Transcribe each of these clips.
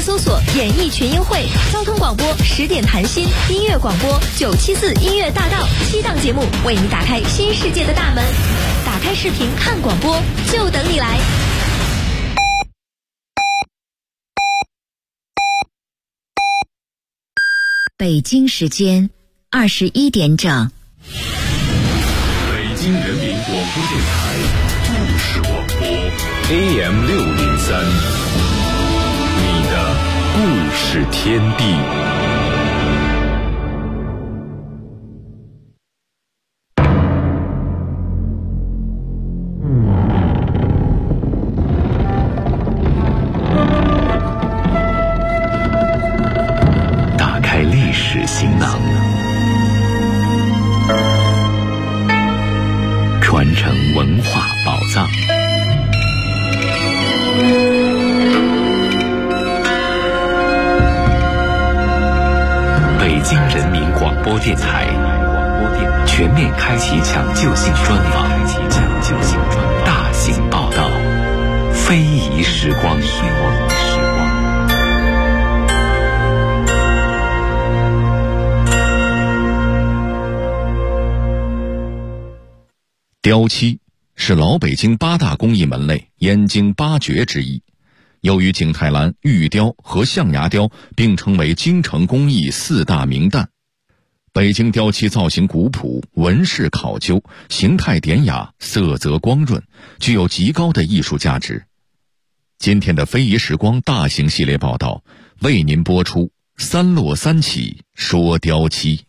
搜索演艺群英会，交通广播10点谈心，音乐广播974音乐大道，7档节目为你打开新世界的大门。打开视频看广播，就等你来。 北京时间21点整。 北京人民广播电台故事广播 AM 603，你的故事天地。打开历史行囊，传承文化宝藏。北京人民广播电台全面开启抢救性专访，大型报道，非遗时光。雕漆是老北京8大工艺门类燕京8绝之一，又与景泰蓝、玉雕和象牙雕并称为京城工艺4大名旦。北京雕漆造型古朴，纹饰考究，形态典雅，色泽光润，具有极高的艺术价值。今天的非遗时光大型系列报道为您播出3落3起说雕漆。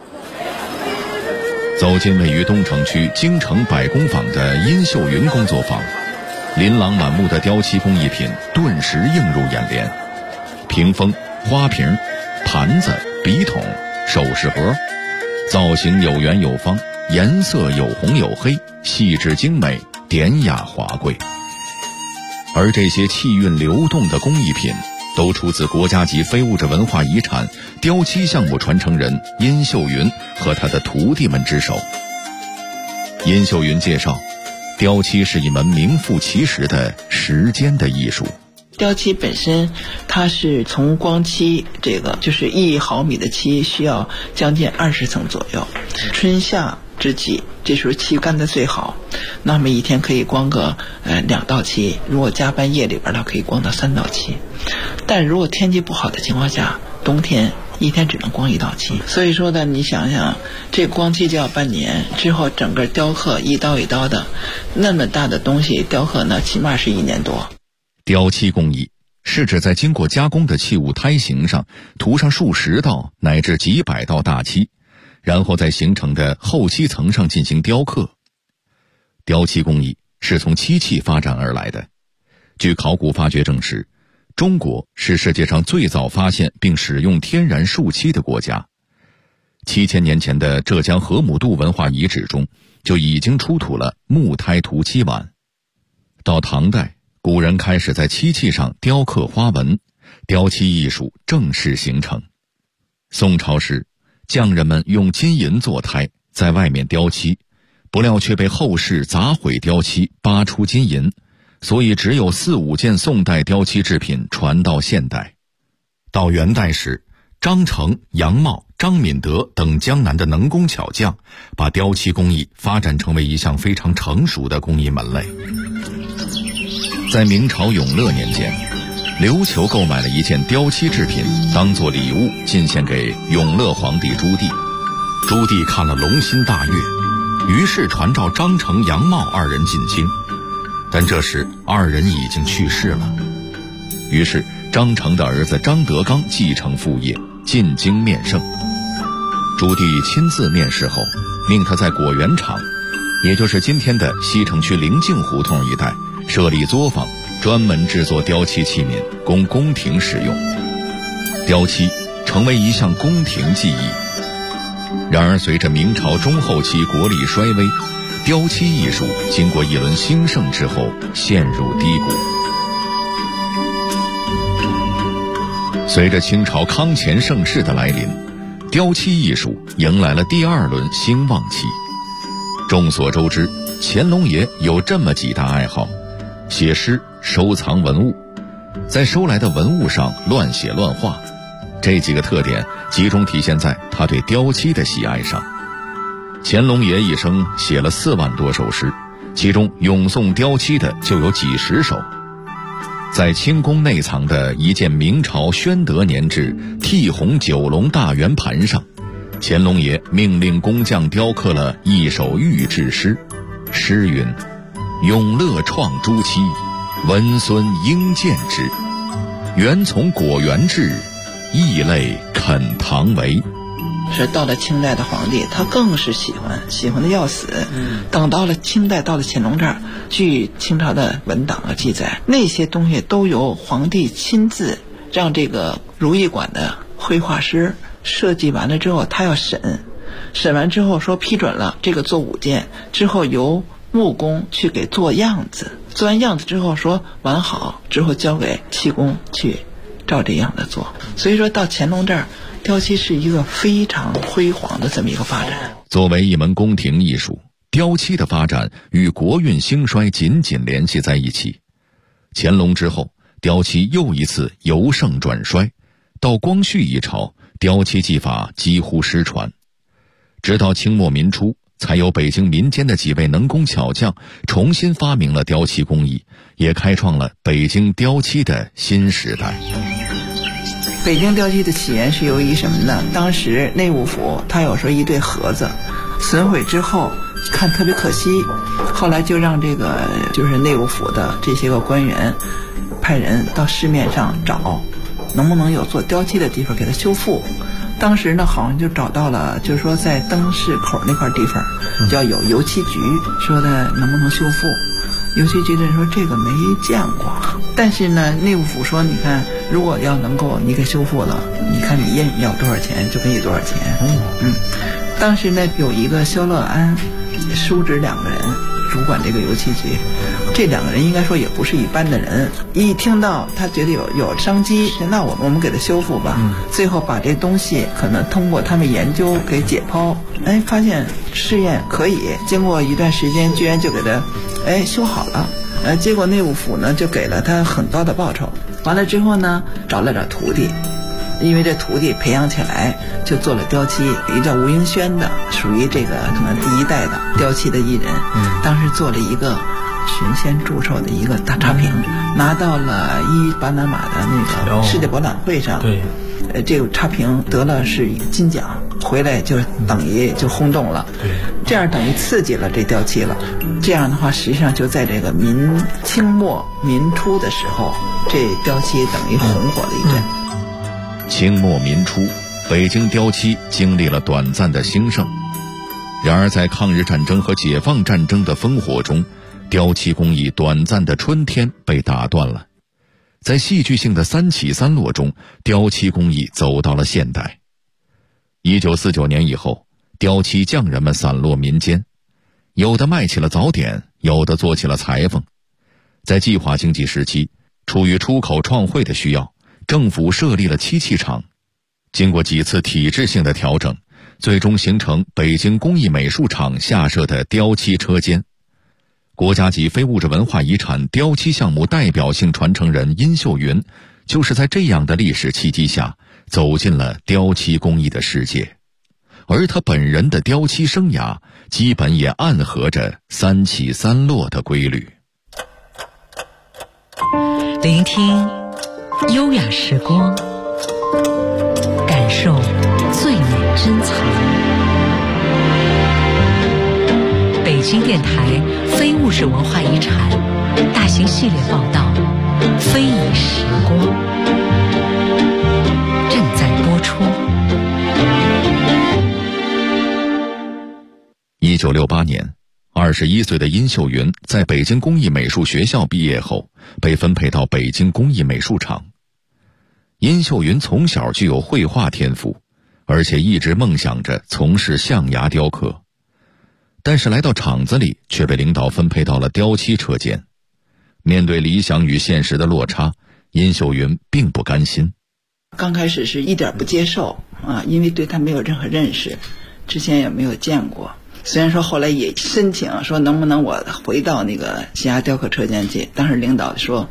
走进位于东城区京城百工坊的殷秀云工作坊，琳琅满目的雕漆工艺品顿时映入眼帘，屏风、花瓶、盘子、笔筒、首饰盒，造型有圆有方，颜色有红有黑，细致精美，典雅华贵。而这些气韵流动的工艺品都出自国家级非物质文化遗产雕漆项目传承人殷秀云和他的徒弟们之手。殷秀云介绍，雕漆是一门名副其实的时间的艺术。 雕漆本身它是从光漆，这个就是1毫米的漆需要将近20层左右，春夏之际这时候漆干得最好，那么一天可以光个2道漆，如果加班夜里边它可以光到3道漆，但如果天气不好的情况下，冬天一天只能光1道漆。所以说呢，你想想这光漆就要半年，之后整个雕刻一刀一刀的那么大的东西雕刻呢，起码是1年多。 雕漆工艺是指在经过加工的器物胎形上涂上数十道乃至几百道大漆，然后在形成的后漆层上进行雕刻。雕漆工艺是从漆器发展而来的。据考古发掘证实，中国是世界上最早发现并使用天然树漆的国家。7000年前的浙江河姆渡文化遗址中就已经出土了木胎涂漆碗。到唐代，古人开始在漆器上雕刻花纹，雕漆艺术正式形成。宋朝时，匠人们用金银做胎，在外面雕漆，不料却被后世砸毁雕漆，扒出金银，所以只有4、5件宋代雕漆制品传到现代。到元代时，张成、杨茂、张敏德等江南的能工巧匠把雕漆工艺发展成为一项非常成熟的工艺门类。在明朝永乐年间，琉球购买了一件雕漆制品，当作礼物进献给永乐皇帝朱棣。朱棣看了龙心大悦，于是传召张成、杨茂2人进京，但这时2人已经去世了。于是张成的儿子张德刚继承父业，进京面圣。朱棣亲自面试后，命他在果园场，也就是今天的西城区灵境胡同一带设立作坊，专门制作雕漆器皿，供宫廷使用。雕漆成为一项宫廷技艺。然而随着明朝中后期国力衰微，雕漆艺术经过一轮兴盛之后陷入低谷。随着清朝康乾盛世的来临，雕漆艺术迎来了第2轮兴旺期。众所周知，乾隆爷有这么几大爱好：写诗、收藏文物。 在收来的文物上乱写乱画，这几个特点集中体现在他对雕漆的喜爱上。乾隆爷一生写了4万多首诗，其中咏颂雕漆的就有几十首。在清宫内藏的一件明朝宣德年制剔红9龙大圆盘上，乾隆爷命令工匠雕刻了一首御制诗，诗云：永乐创朱漆，文孙应见之，原从果园制，异类肯唐为。 是到了清代的皇帝，他更是喜欢的要死。等到了清代，到了乾隆这儿，据清朝的文档的记载，那些东西都由皇帝亲自让这个如意馆的绘画师设计完了之后，他要审完之后说批准了，这个做5件之后，由木工去给做样子，做完样子之后说完好之后，交给漆工去照这样的做。所以说到乾隆这儿，雕漆是一个非常辉煌的这么一个发展。 作为一门宫廷艺术，雕漆的发展与国运兴衰紧紧联系在一起。乾隆之后，雕漆又一次由盛转衰，到光绪一朝，雕漆技法几乎失传。直到清末民初，才有北京民间的几位能工巧匠重新发明了雕漆工艺，也开创了北京雕漆的新时代。 北京雕漆的起源是由于什么呢？当时内务府他有时候一对盒子损毁之后看特别可惜，后来就让这个就是内务府的这些个官员派人到市面上找能不能有做雕漆的地方给它修复。当时呢好像就找到了，就是说在灯市口那块地方叫有油漆局，说的能不能修复。油漆局的人说这个没见过，但是呢内务府说你看如果要能够你给修复了，你看你愿意要多少钱就给你多少钱。当时呢有一个萧乐安叔侄2个人主管这个油漆局，这2个人应该说也不是一般的人，一听到他觉得有商机，那我们给他修复吧。最后把这东西可能通过他们研究给解剖，发现试验可以，经过一段时间居然就给他修好了。结果内务府呢就给了他很高的报酬。完了之后呢找了点徒弟，因为这徒弟培养起来就做了雕漆，有一叫吴英轩的，属于这个可能第1代的雕漆的艺人。当时做了一个寻仙祝寿的一个大茶瓶，拿到了巴拿马的那个世界博览会上。这个茶瓶得了是金奖，回来就等于就轰动了。这样等于刺激了这雕漆了。这样的话实际上就在这个清末民初的时候，这雕漆等于红火了一阵。 清末民初，北京雕漆经历了短暂的兴盛。然而在抗日战争和解放战争的烽火中，雕漆工艺短暂的春天被打断了。在戏剧性的3起3落中，雕漆工艺走到了现代。1949年以后，雕漆匠人们散落民间，有的卖起了早点，有的做起了裁缝。在计划经济时期，出于出口创汇的需要，政府设立了漆器厂。经过几次体制性的调整，最终形成北京工艺美术厂下设的雕漆车间。国家级非物质文化遗产雕漆项目代表性传承人殷秀云，就是在这样的历史契机下走进了雕漆工艺的世界，而他本人的雕漆生涯基本也暗合着3起3落的规律。 聆听优雅时光，感受最美珍藏。北京电台非物质文化遗产大型系列报道《非遗时光》正在播出。 1968年，21岁的殷秀云在北京工艺美术学校毕业后，被分配到北京工艺美术厂。殷秀云从小具有绘画天赋，而且一直梦想着从事象牙雕刻。但是来到厂子里，却被领导分配到了雕漆车间。面对理想与现实的落差，殷秀云并不甘心。 刚开始是一点不接受因为对他没有任何认识，之前也没有见过。虽然说后来也申请说能不能我回到那个象牙雕刻车间去，当时领导说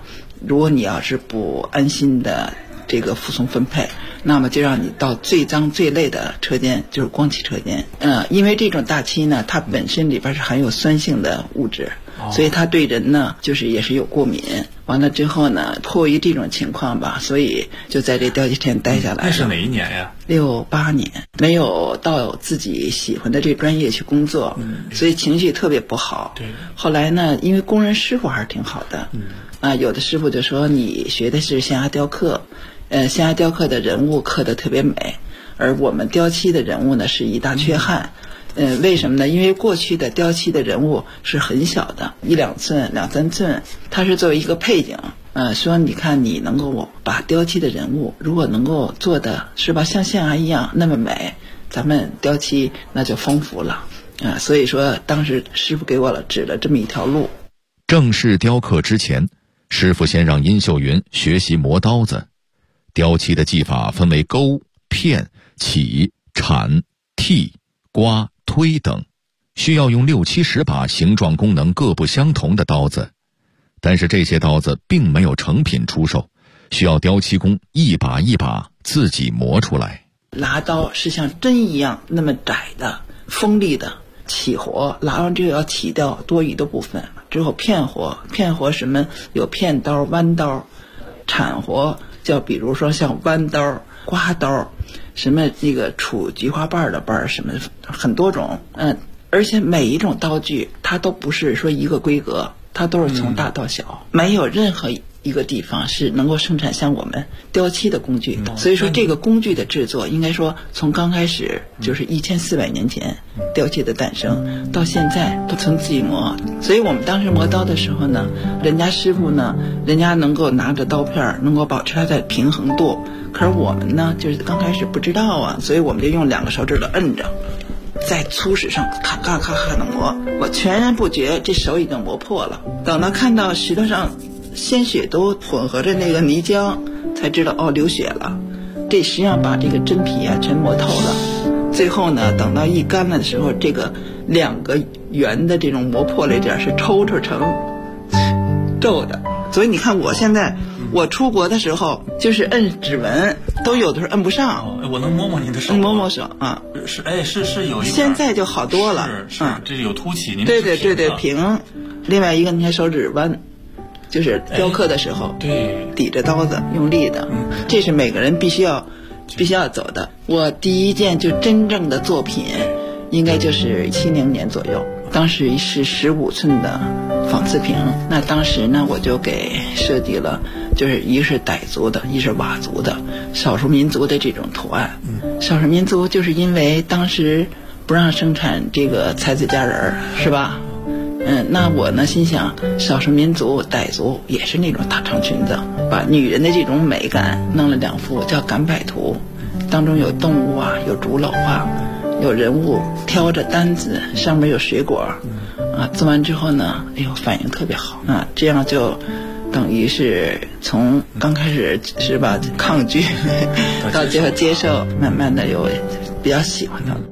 如果你要是不安心的这个服从分配，那么就让你到最脏最累的车间，就是光气车间。因为这种大漆呢，它本身里边是含有酸性的物质，所以它对人呢就是也是有过敏。完了之后呢，迫于这种情况吧，所以就在这雕漆车间待下来。 那是哪一年呀 ？68年，没有到自己喜欢的这专业去工作，所以情绪特别不好。 对。 后来呢，因为工人师傅还是挺好的，有的师傅就说你学的是象牙雕刻，象牙雕刻的人物刻得特别美，而我们雕漆的人物呢是一大缺憾。为什么呢？因为过去的雕漆的人物是很小的，1-2寸、2-3寸，它是作为一个配景。说你看你能够把雕漆的人物如果能够做的是吧像象牙一样那么美，咱们雕漆那就丰富了。所以说当时师傅给我指了这么一条路。 正式雕刻之前，师傅先让殷秀云学习磨刀子。雕漆的技法分为勾、片、起、铲、剔、刮、推等，需要用60-70把形状功能各不相同的刀子。但是这些刀子并没有成品出售，需要雕漆工一把一把自己磨出来。 拉刀是像针一样那么窄的锋利的，起活拉完之后要起掉多余的部分，之后片活什么有片刀、弯刀，铲活叫比如说像弯刀、刮刀，什么那个杵菊花瓣的瓣什么很多种。而且每一种刀具它都不是说一个规格，它都是从大到小，没有任何一个地方是能够生产像我们雕漆的工具。所以说这个工具的制作应该说从刚开始就是1400年前雕漆的诞生到现在都从自己磨。所以我们当时磨刀的时候呢，人家师傅呢，人家能够拿着刀片能够保持它的平衡度，可是我们呢就是刚开始不知道啊，所以我们就用2个手指头摁着，在粗石上咔咔咔咔的磨，我全然不觉这手已经磨破了。等到看到石头上鲜血都混合着那个泥浆，才知道流血了。这实际上把这个真皮全磨透了。最后呢，等到一干了的时候，这个2个圆的这种磨破了一点是抽成皱的。所以你看我现在我出国的时候就是摁指纹都有的时候摁不上。 我能摸摸你的手？ 摸摸手啊。 是有一点。 现在就好多了。 是这有凸起。您对平。另外一个你看手指弯，就是雕刻的时候， 对， 抵着刀子用力的，这是每个人必须要走的。我第一件就真正的作品，应该就是70年左右，当时是15寸的仿瓷瓶。那当时呢，我就给设计了，就是一个是傣族的，一是佤族的少数民族的这种图案。少数民族就是因为当时不让生产这个才子佳人，是吧？那我呢心想，少数民族傣族也是那种大长裙子，把女人的这种美感弄了2幅叫赶摆图，当中有动物啊，有竹篓啊，有人物挑着担子，上面有水果做完之后呢，反应特别好这样就等于是从刚开始是吧抗拒到最后接受，慢慢的有比较喜欢它。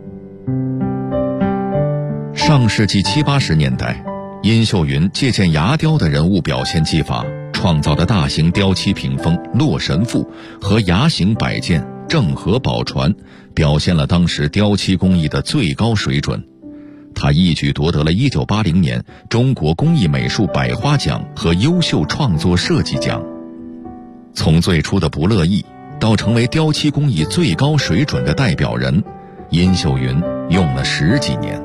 上世纪70、80年代，殷秀云借鉴牙雕的人物表现技法，创造的大型雕漆屏风《洛神赋》和牙形摆件《郑和宝船》，表现了当时雕漆工艺的最高水准。他一举夺得了1980年中国工艺美术百花奖和优秀创作设计奖。从最初的不乐意到成为雕漆工艺最高水准的代表人，殷秀云用了10几年。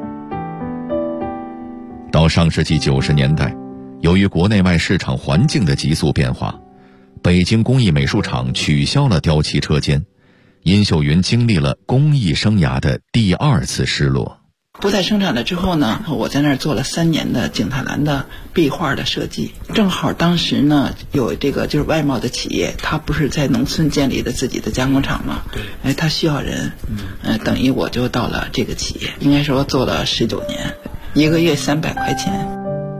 到上世纪90年代，由于国内外市场环境的急速变化，北京工艺美术厂取消了雕漆车间，殷秀云经历了工艺生涯的第2次失落。 不再生产了之后呢，我在那儿做了3年的景泰蓝的壁画的设计。正好当时呢，有这个就是外贸的企业，他不是在农村建立的自己的加工厂吗？对，他需要人，等于我就到了这个企业，应该说做了19年，1个月300块钱。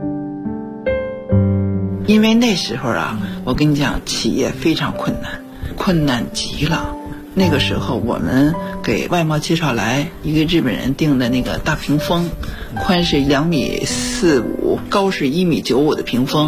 因为那时候我跟你讲，企业非常困难极了。那个时候我们给外贸介绍来一个日本人订的那个大屏风，宽是2.45米，高是1.95米的屏风，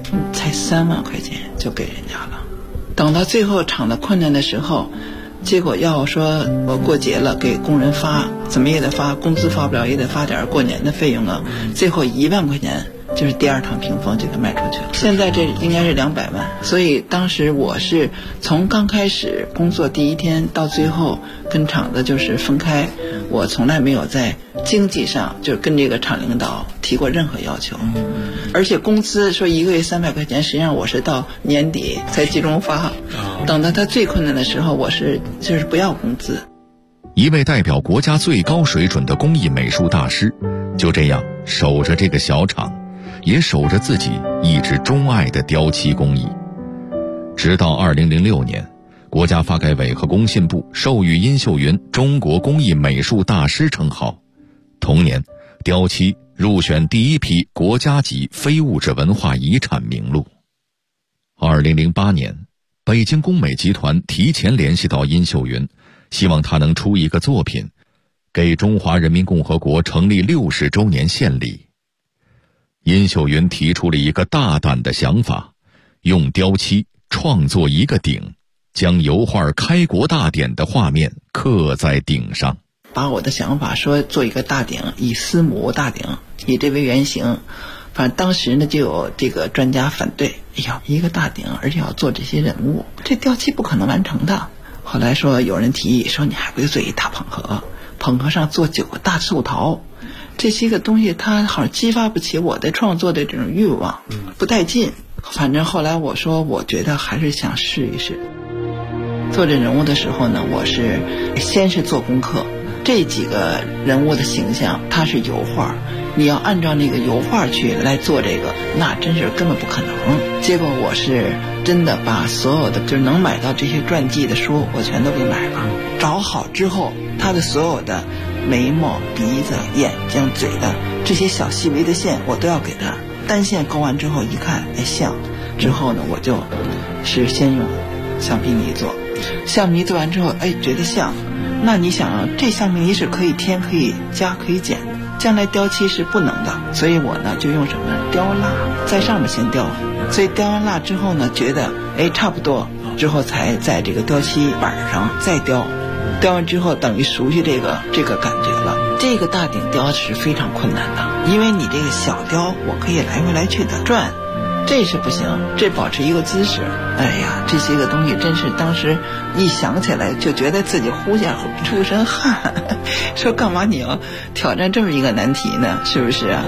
才3万块钱就给人家了。等到最后厂子困难的时候，结果要说我过节了给工人发，怎么也得发，工资发不了也得发点过年的费用啊。最后1万块钱就是第2趟屏风就给卖出去了。现在这应该是200万。所以当时我是从刚开始工作第1天到最后跟厂子就是分开，我从来没有在经济上就跟这个厂领导提过任何要求。而且工资说1个月300块钱，实际上我是到年底才集中发。等到他最困难的时候，我是就是不要工资。 一位代表国家最高水准的工艺美术大师，就这样守着这个小厂，也守着自己一直钟爱的雕漆工艺。直到2006年，国家发改委和工信部授予殷秀云中国工艺美术大师称号。同年，雕漆入选第1批国家级非物质文化遗产名录。2008年，北京工美集团提前联系到殷秀云，希望她能出一个作品，给中华人民共和国成立60周年献礼。殷秀云提出了一个大胆的想法，用雕漆创作一个鼎，将油画开国大典的画面刻在鼎上。 把我的想法说做一个大鼎，以司母大鼎以这为原型。反正当时呢就有这个专家反对，哎呀，一个大鼎而且要做这些人物，这雕漆不可能完成的。后来说有人提议说，你还不如做一大捧盒，捧盒上做9个大寿桃，这些个东西它好像激发不起我的创作的这种欲望，不带劲。反正后来我说我觉得还是想试一试。做这人物的时候呢，我是先是做功课，这几个人物的形象它是油画，你要按照那个油画去来做这个，那真是根本不可能。结果我是真的把所有的就是能买到这些传记的书我全都给买了，找好之后他的所有的眉毛、鼻子、眼睛、嘴的这些小细微的线我都要给他单线勾完之后一看，哎像，之后呢我就是先用橡皮泥做，橡皮泥做完之后哎觉得像，那你想这橡皮泥是可以添可以加可以减的，将来雕漆是不能的，所以我呢就用什么雕蜡在上面先雕，所以雕完蜡之后呢觉得哎差不多，之后才在这个雕漆板上再雕，雕完之后等于熟悉这个感觉了。这个大鼎雕是非常困难的，因为你这个小雕我可以来回来去的转，这是不行，这保持一个姿势。哎呀，这些个东西真是当时一想起来就觉得自己呼下出身汗，说干嘛你要挑战这么一个难题呢？是不是啊？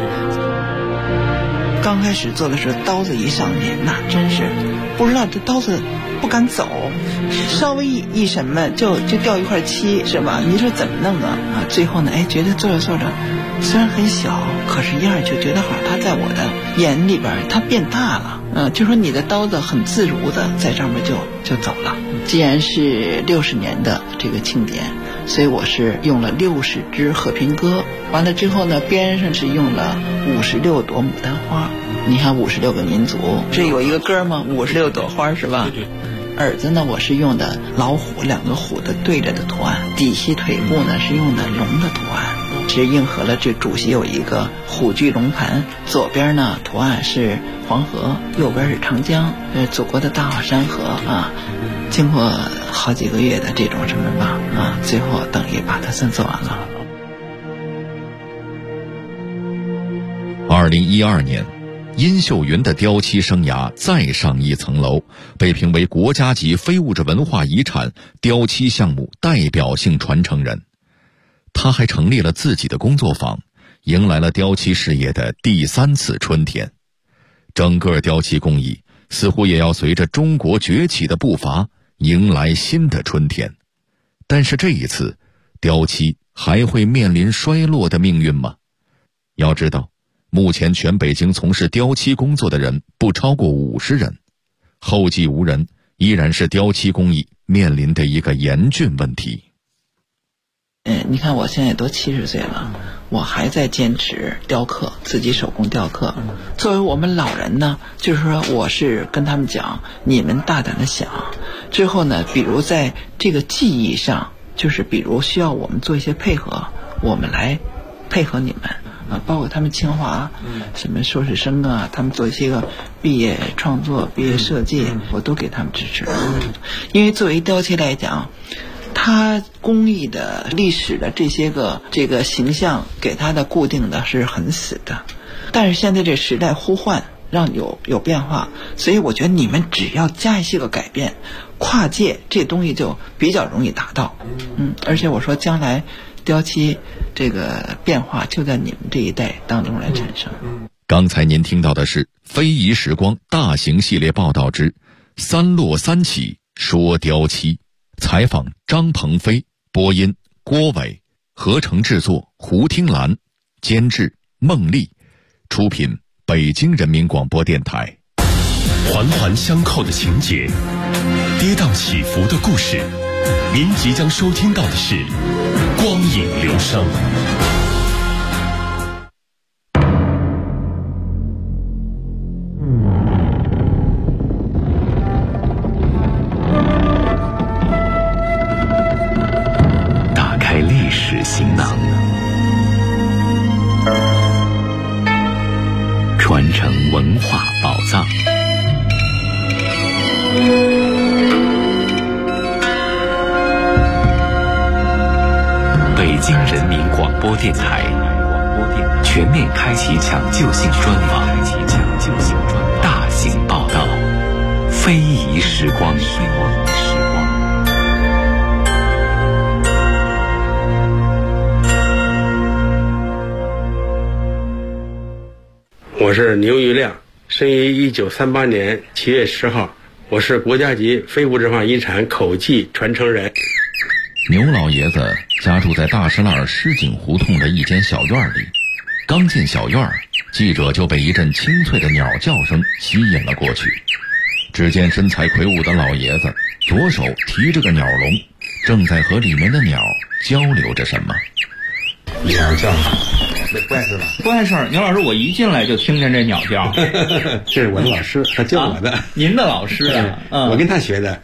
刚开始做的时候，刀子一上去，那真是不知道这刀子不敢走，稍微一什么就掉一块漆，是吧？你说怎么弄啊？最后呢，哎，觉得做着做着，虽然很小，可是一下就觉得好像它在我的眼里边它变大了。就说你的刀子很自如的在上面就走了。既然是60年的这个庆典，所以我是用了60支和平鸽，完了之后呢，边上是用了56朵牡丹花。你看56个民族，这有一个歌吗？56朵花是吧？ 对。 耳子呢，我是用的老虎2个虎的对着的图案，底下腿部呢是用的龙的图案，其实应和了这主席有一个虎踞龙盘，左边呢图案是黄河，右边是长江，祖国的大好山河啊。经过好几个月的这种什么吧最后等于把它算做完了。 2012年，殷秀云的雕漆生涯再上一层楼，被评为国家级非物质文化遗产雕漆项目代表性传承人。他还成立了自己的工作坊，迎来了雕漆事业的第3次春天。整个雕漆工艺似乎也要随着中国崛起的步伐迎来新的春天。但是这一次，雕漆还会面临衰落的命运吗？要知道，目前全北京从事雕漆工作的人不超过50人，后继无人依然是雕漆工艺面临的一个严峻问题。 你看我现在都70岁了，我还在坚持雕刻，自己手工雕刻。作为我们老人呢，就是说我是跟他们讲，你们大胆的想，之后呢，比如在这个技艺上，就是比如需要我们做一些配合，我们来配合你们包括他们清华什么硕士生啊，他们做一些个毕业创作、毕业设计，我都给他们支持。因为作为雕漆来讲，它工艺的历史的这个形象给它的固定的是很死的，但是现在这时代呼唤，让有变化，所以我觉得你们只要加一些个改变，跨界这东西就比较容易达到。而且我说将来雕漆这个变化就在你们这一代当中来产生。 刚才您听到的是非遗时光大型系列报道之三落三起说雕漆，采访张鹏飞，播音郭伟，合成制作胡听兰，监制孟丽，出品北京人民广播电台。 环环相扣的情节，跌宕起伏的故事，您即将收听到的是光影流声。打开历史行囊，传承文化宝藏。北京人民广播电台全面开启抢救性专访，大型报道，非遗时光。 我是牛玉亮，生于1938年7月10号，我是国家级非物质文化遗产口技传承人。 牛老爷子家住在大石栏狮井胡同的一间小院里，刚进小院，记者就被一阵清脆的鸟叫声吸引了过去。只见身材魁梧的老爷子左手提着个鸟笼，正在和里面的鸟交流着什么。 鸟叫，那怪事吧？ 怪事儿，牛老师，我一进来就听见这鸟叫。 这是我的老师，他教我的。 您的老师啊？ 我跟他学的。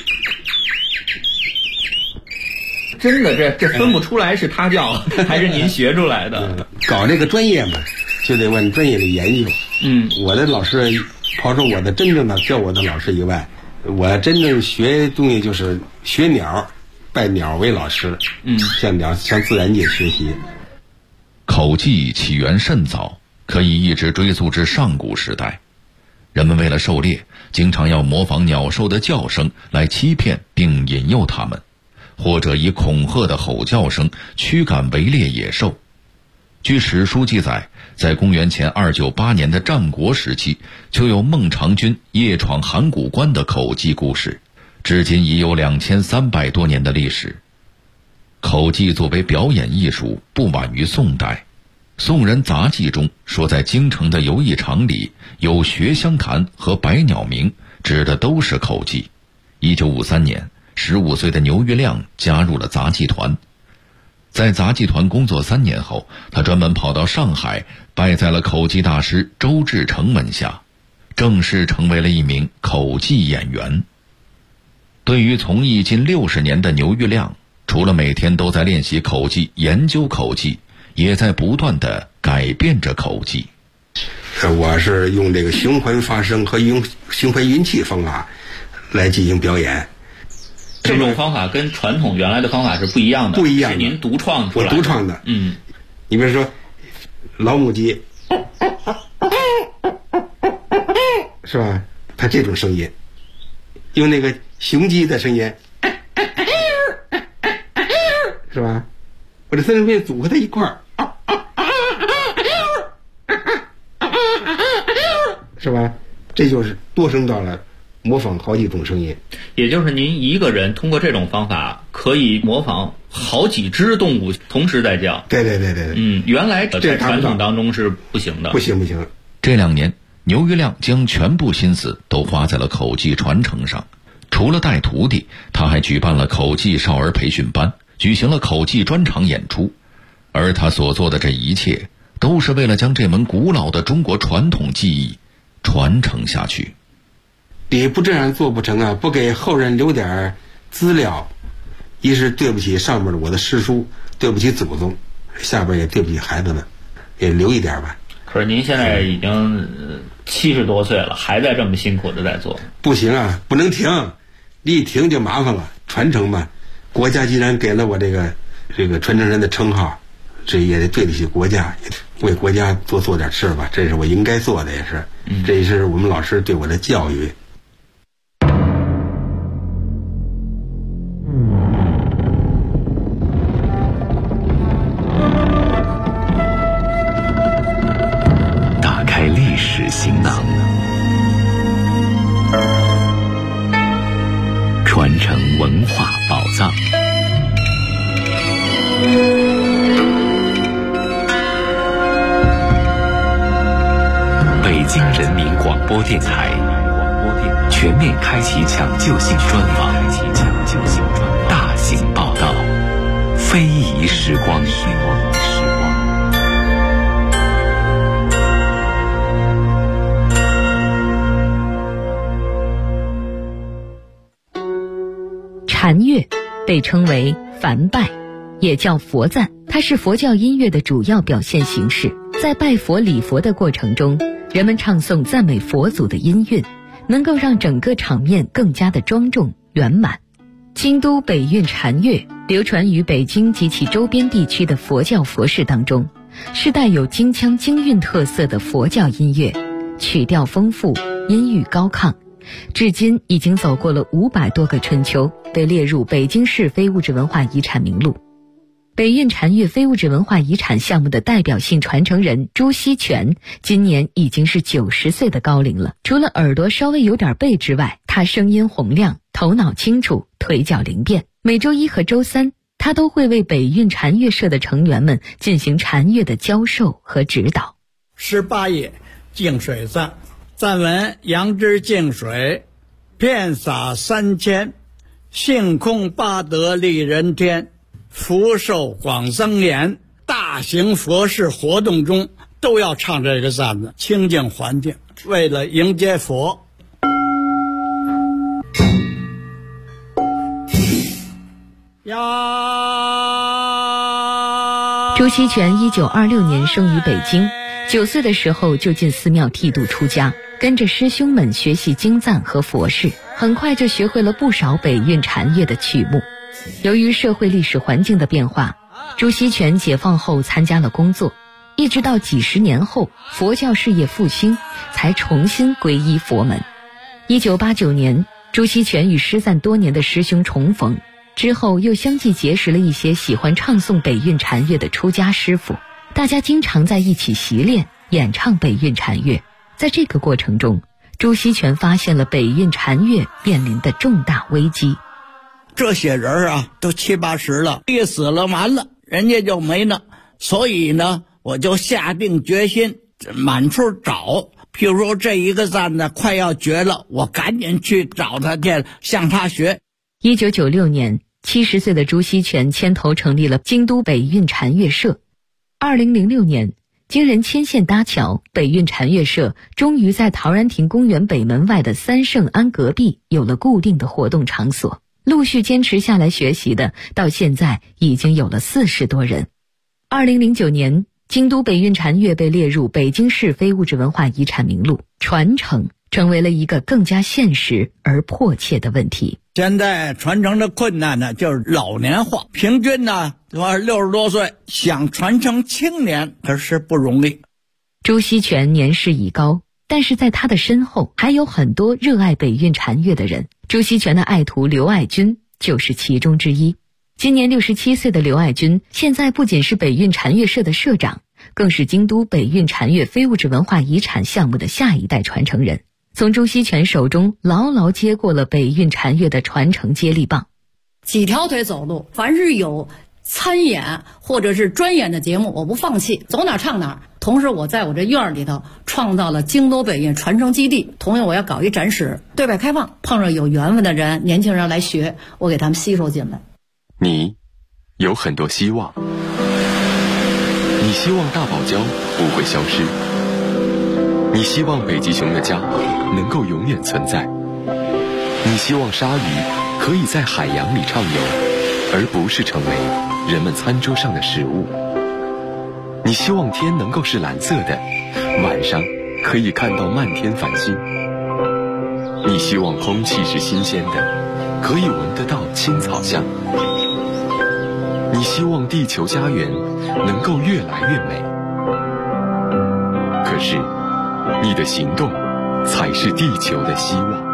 真的，这分不出来是他叫还是您学出来的。 搞这个专业嘛，就得往专业里研究。我的老师，刨除我的真正的教我的老师以外，我真正学东西就是学鸟，拜鸟为老师。向自然界学习。 口技起源甚早，可以一直追溯至上古时代。人们为了狩猎，经常要模仿鸟兽的叫声来欺骗并引诱它们，或者以恐吓的吼叫声驱赶围猎野兽。据史书记载，在公元前298年的战国时期，就有孟尝君夜闯函谷关的口技故事，至今已有2300多年的历史。口技作为表演艺术，不晚于宋代。宋人杂记中说，在京城的游艺场里有学香坛和百鸟鸣，指的都是口技。1953年，15岁的牛玉亮加入了杂技团。在杂技团工作3年后，他专门跑到上海，拜在了口技大师周志成门下，正式成为了一名口技演员。对于从艺近60年的牛玉亮，除了每天都在练习口技、研究口技，也在不断地改变着口技。 我是用这个循环发声和用循环运气方法来进行表演。 这种方法跟传统原来的方法是不一样的， 不一样的， 是您独创出来的。 我独创的。你比如说老母鸡，是吧？它这种声音，用那个雄鸡的声音，是吧？我这3种声音组合在一块儿，是吧？这就是多声道了，模仿好几种声音。 也就是您一个人通过这种方法可以模仿好几只动物同时在叫。 对。 原来在传统当中是不行的。 不行。 这2年，牛玉亮将全部心思都花在了口技传承上。除了带徒弟，他还举办了口技少儿培训班，举行了口技专场演出。而他所做的这一切，都是为了将这门古老的中国传统技艺传承下去。 你不这样做不成啊！不给后人留点资料，一是对不起上面的我的师叔，对不起祖宗，下边也对不起孩子们。 也留一点吧。 可是您现在已经70多岁了，还在这么辛苦的在做。 不行啊，不能停，一停就麻烦了。传承吧，国家既然给了我这个传承人的称号，这也得对得起国家，为国家做点事吧，这是我应该做的，也是，这也是我们老师对我的教育。 打开历史行囊，传承文化宝藏。北京人民广播电台全面开启抢救性专访，大型报道，非遗时光。 禅乐被称为梵拜，也叫佛赞，它是佛教音乐的主要表现形式。在拜佛礼佛的过程中，人们唱诵赞美佛祖的音韵，能够让整个场面更加的庄重圆满。京都北韵禅乐流传于北京及其周边地区的佛教佛事当中，是带有京腔京韵特色的佛教音乐，曲调丰富，音域高亢，至今已经走过了500多个春秋，被列入北京市非物质文化遗产名录。北韵禅乐非物质文化遗产项目的代表性传承人朱锡全今年已经是90岁的高龄了。除了耳朵稍微有点背之外，他声音洪亮，头脑清楚，腿脚灵便。每周1和周3，他都会为北韵禅乐社的成员们进行禅乐的教授和指导。 18页净水赞，赞文：杨枝净水，遍洒3000，性空八德利人天，福寿广增延。大型佛事活动中都要唱这个赞子，清净环境，为了迎接佛。 朱锡全1926年生于北京，9岁的时候就进寺庙剃度出家，跟着师兄们学习经赞和佛事，很快就学会了不少北韵禅乐的曲目。由于社会历史环境的变化，朱锡全解放后参加了工作，一直到几十年后佛教事业复兴，才重新皈依佛门。1989年，朱锡全与失散多年的师兄重逢，之后又相继结识了一些喜欢唱诵北韵禅乐的出家师傅，大家经常在一起习练演唱北韵禅乐。在这个过程中，朱锡全发现了北韵禅乐面临的重大危机。 这些人啊，都70、80了，一死了完了，人家就没了。所以呢，我就下定决心满处找。譬如说这一个赞呢快要绝了，我赶紧去找他去，向他学。 1996年，70岁的朱锡全牵头成立了京都北韵禅乐社。2006年，经人牵线搭桥，北韵禅乐社终于在陶然亭公园北门外的三圣庵隔壁有了固定的活动场所。陆续坚持下来学习的，到现在已经有了40多人。2009年，京都北韵禅乐被列入北京市非物质文化遗产名录，传承成为了一个更加现实而迫切的问题。 现在传承的困难呢，就是老年化，平均呢60多岁，想传承青年可是不容易。 朱锡全年事已高，但是在他的身后还有很多热爱北韵禅乐的人。朱锡全的爱徒刘爱军就是其中之一。今年67岁的刘爱军，现在不仅是北韵禅乐社的社长，更是京都北韵禅乐非物质文化遗产项目的下一代传承人，从朱锡全手中牢牢接过了北韵禅乐的传承接力棒。 几条腿走路，凡是有参演或者是专演的节目，我不放弃，走哪唱哪。同时我在我这院里头创造了京都北韵传承基地，同样我要搞一展示，对外开放，碰上有缘分的人，年轻人来学，我给他们吸收进来。 你有很多希望，你希望大堡礁不会消失，你希望北极熊的家能够永远存在，你希望鲨鱼可以在海洋里畅游，而不是成为人们餐桌上的食物。 你希望天能够是蓝色的，晚上可以看到漫天繁星。你希望空气是新鲜的，可以闻得到青草香。你希望地球家园能够越来越美。可是，你的行动才是地球的希望。